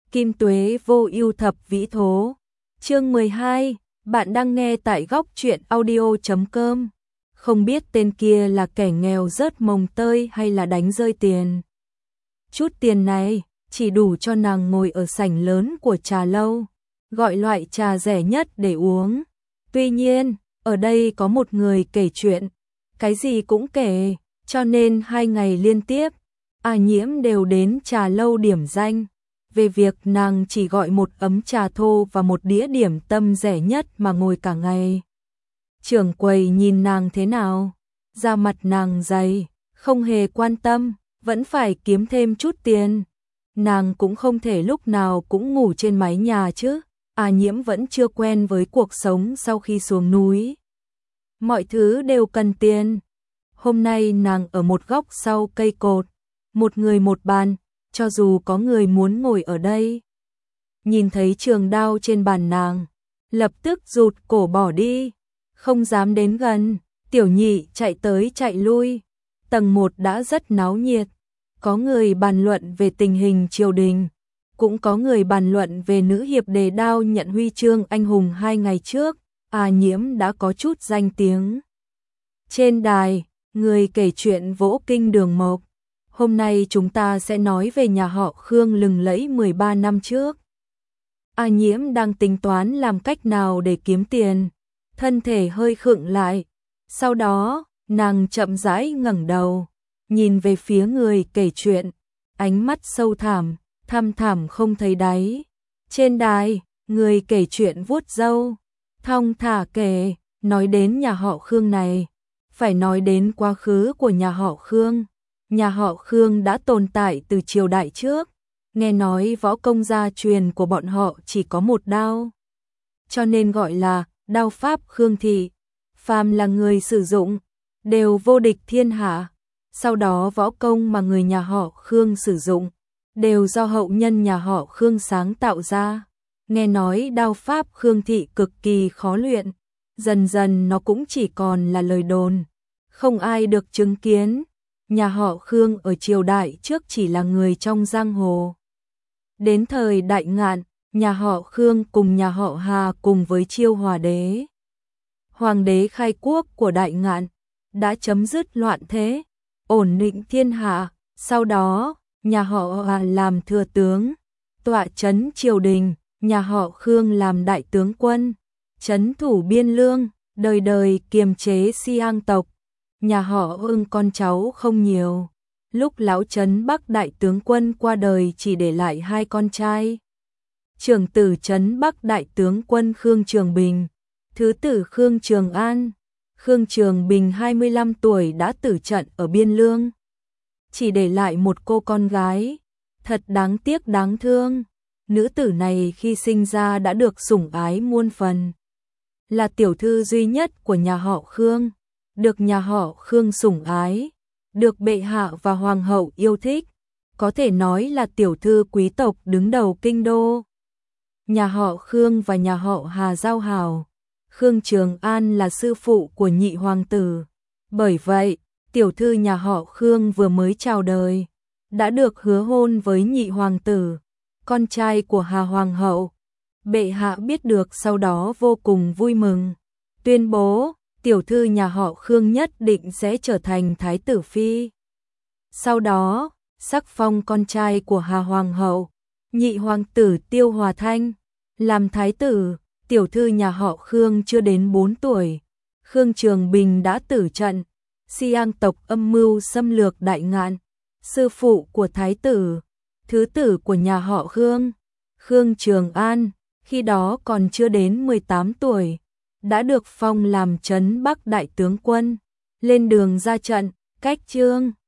Kim tuế vô ưu thập vĩ thố. Chương 12, bạn đang nghe tại góc truyện audio.com. Không biết tên kia là kẻ nghèo rớt mồng tơi hay là đánh rơi tiền. Chút tiền này chỉ đủ cho nàng ngồi ở sảnh lớn của trà lâu, gọi loại trà rẻ nhất để uống. Tuy nhiên, ở đây có một người kể chuyện, cái gì cũng kể, cho nên 2 ngày liên tiếp, Nhiễm đều đến trà lâu điểm danh. Về việc nàng chỉ gọi một ấm trà thô và một đĩa điểm tâm rẻ nhất mà ngồi cả ngày. Trưởng quầy nhìn nàng thế nào? Da mặt nàng dày, không hề quan tâm, vẫn phải kiếm thêm chút tiền. Nàng cũng không thể lúc nào cũng ngủ trên mái nhà chứ. Nhiễm vẫn chưa quen với cuộc sống sau khi xuống núi. Mọi thứ đều cần tiền. Hôm nay nàng ở một góc sau cây cột, một người một bàn, cho dù có người muốn ngồi ở đây. Nhìn thấy trường đao trên bàn nàng, lập tức rụt cổ bỏ đi, không dám đến gần. Tiểu nhị chạy tới chạy lui. Tầng 1 đã rất náo nhiệt, có người bàn luận về tình hình triều đình, cũng có người bàn luận về nữ hiệp đề đao nhận huy chương anh hùng 2 ngày trước. Nhiễm đã có chút danh tiếng. Trên đài, người kể chuyện vỗ kinh Đường Mộc. Hôm nay chúng ta sẽ nói về nhà họ Khương lừng lẫy 13 năm trước. Nhiễm đang tính toán làm cách nào để kiếm tiền, thân thể hơi khựng lại. Sau đó, nàng chậm rãi ngẩng đầu, nhìn về phía người kể chuyện, ánh mắt sâu thẳm, thăm thẳm không thấy đáy. Trên đài, người kể chuyện vuốt râu, thong thả kể, nói đến nhà họ Khương này, phải nói đến quá khứ của nhà họ Khương. Nhà họ Khương đã tồn tại từ triều đại trước, nghe nói võ công gia truyền của bọn họ chỉ có một đao, cho nên gọi là đao pháp Khương thị. Phàm là người sử dụng, đều vô địch thiên hạ. Sau đó võ công mà người nhà họ Khương sử dụng, đều do hậu nhân nhà họ Khương sáng tạo ra. Nghe nói đao pháp Khương thị cực kỳ khó luyện, dần dần nó cũng chỉ còn là lời đồn, không ai được chứng kiến. Nhà họ Khương ở triều đại trước chỉ là người trong giang hồ. Đến thời Đại Ngạn, nhà họ Khương cùng nhà họ Hà cùng với Chiêu Hòa đế, hoàng đế khai quốc của Đại Ngạn, đã chấm dứt loạn thế, ổn định thiên hạ. Sau đó, nhà họ Hà làm thừa tướng, tọa trấn triều đình, nhà họ Khương làm đại tướng quân, trấn thủ biên lương, đời đời kiềm chế Siang tộc. Nhà họ Ưng con cháu không nhiều. Lúc lão trấn Bắc đại tướng quân qua đời chỉ để lại 2 con trai. Trưởng tử trấn Bắc đại tướng quân Khương Trường Bình, thứ tử Khương Trường An. Khương Trường Bình 25 tuổi đã tử trận ở biên lương, chỉ để lại một cô con gái, thật đáng tiếc đáng thương. Nữ tử này khi sinh ra đã được sủng ái muôn phần, là tiểu thư duy nhất của nhà họ Khương, được nhà họ Khương sủng ái, được bệ hạ và hoàng hậu yêu thích, có thể nói là tiểu thư quý tộc đứng đầu kinh đô. Nhà họ Khương và nhà họ Hà giao hảo, Khương Trường An là sư phụ của nhị hoàng tử. Bởi vậy, tiểu thư nhà họ Khương vừa mới chào đời, đã được hứa hôn với nhị hoàng tử, con trai của Hà hoàng hậu. Bệ hạ biết được sau đó vô cùng vui mừng, tuyên bố tiểu thư nhà họ Khương nhất định sẽ trở thành thái tử phi. Sau đó, sắc phong con trai của Hà hoàng hậu, nhị hoàng tử Tiêu Hòa Thanh, làm thái tử. Tiểu thư nhà họ Khương chưa đến 4 tuổi, Khương Trường Bình đã tử trận. Siang tộc âm mưu xâm lược Đại Ngạn, sư phụ của thái tử, thứ tử của nhà họ Khương, Khương Trường An, khi đó còn chưa đến 18 tuổi, đã được phong làm trấn Bắc đại tướng quân, lên đường ra trận, cách Trương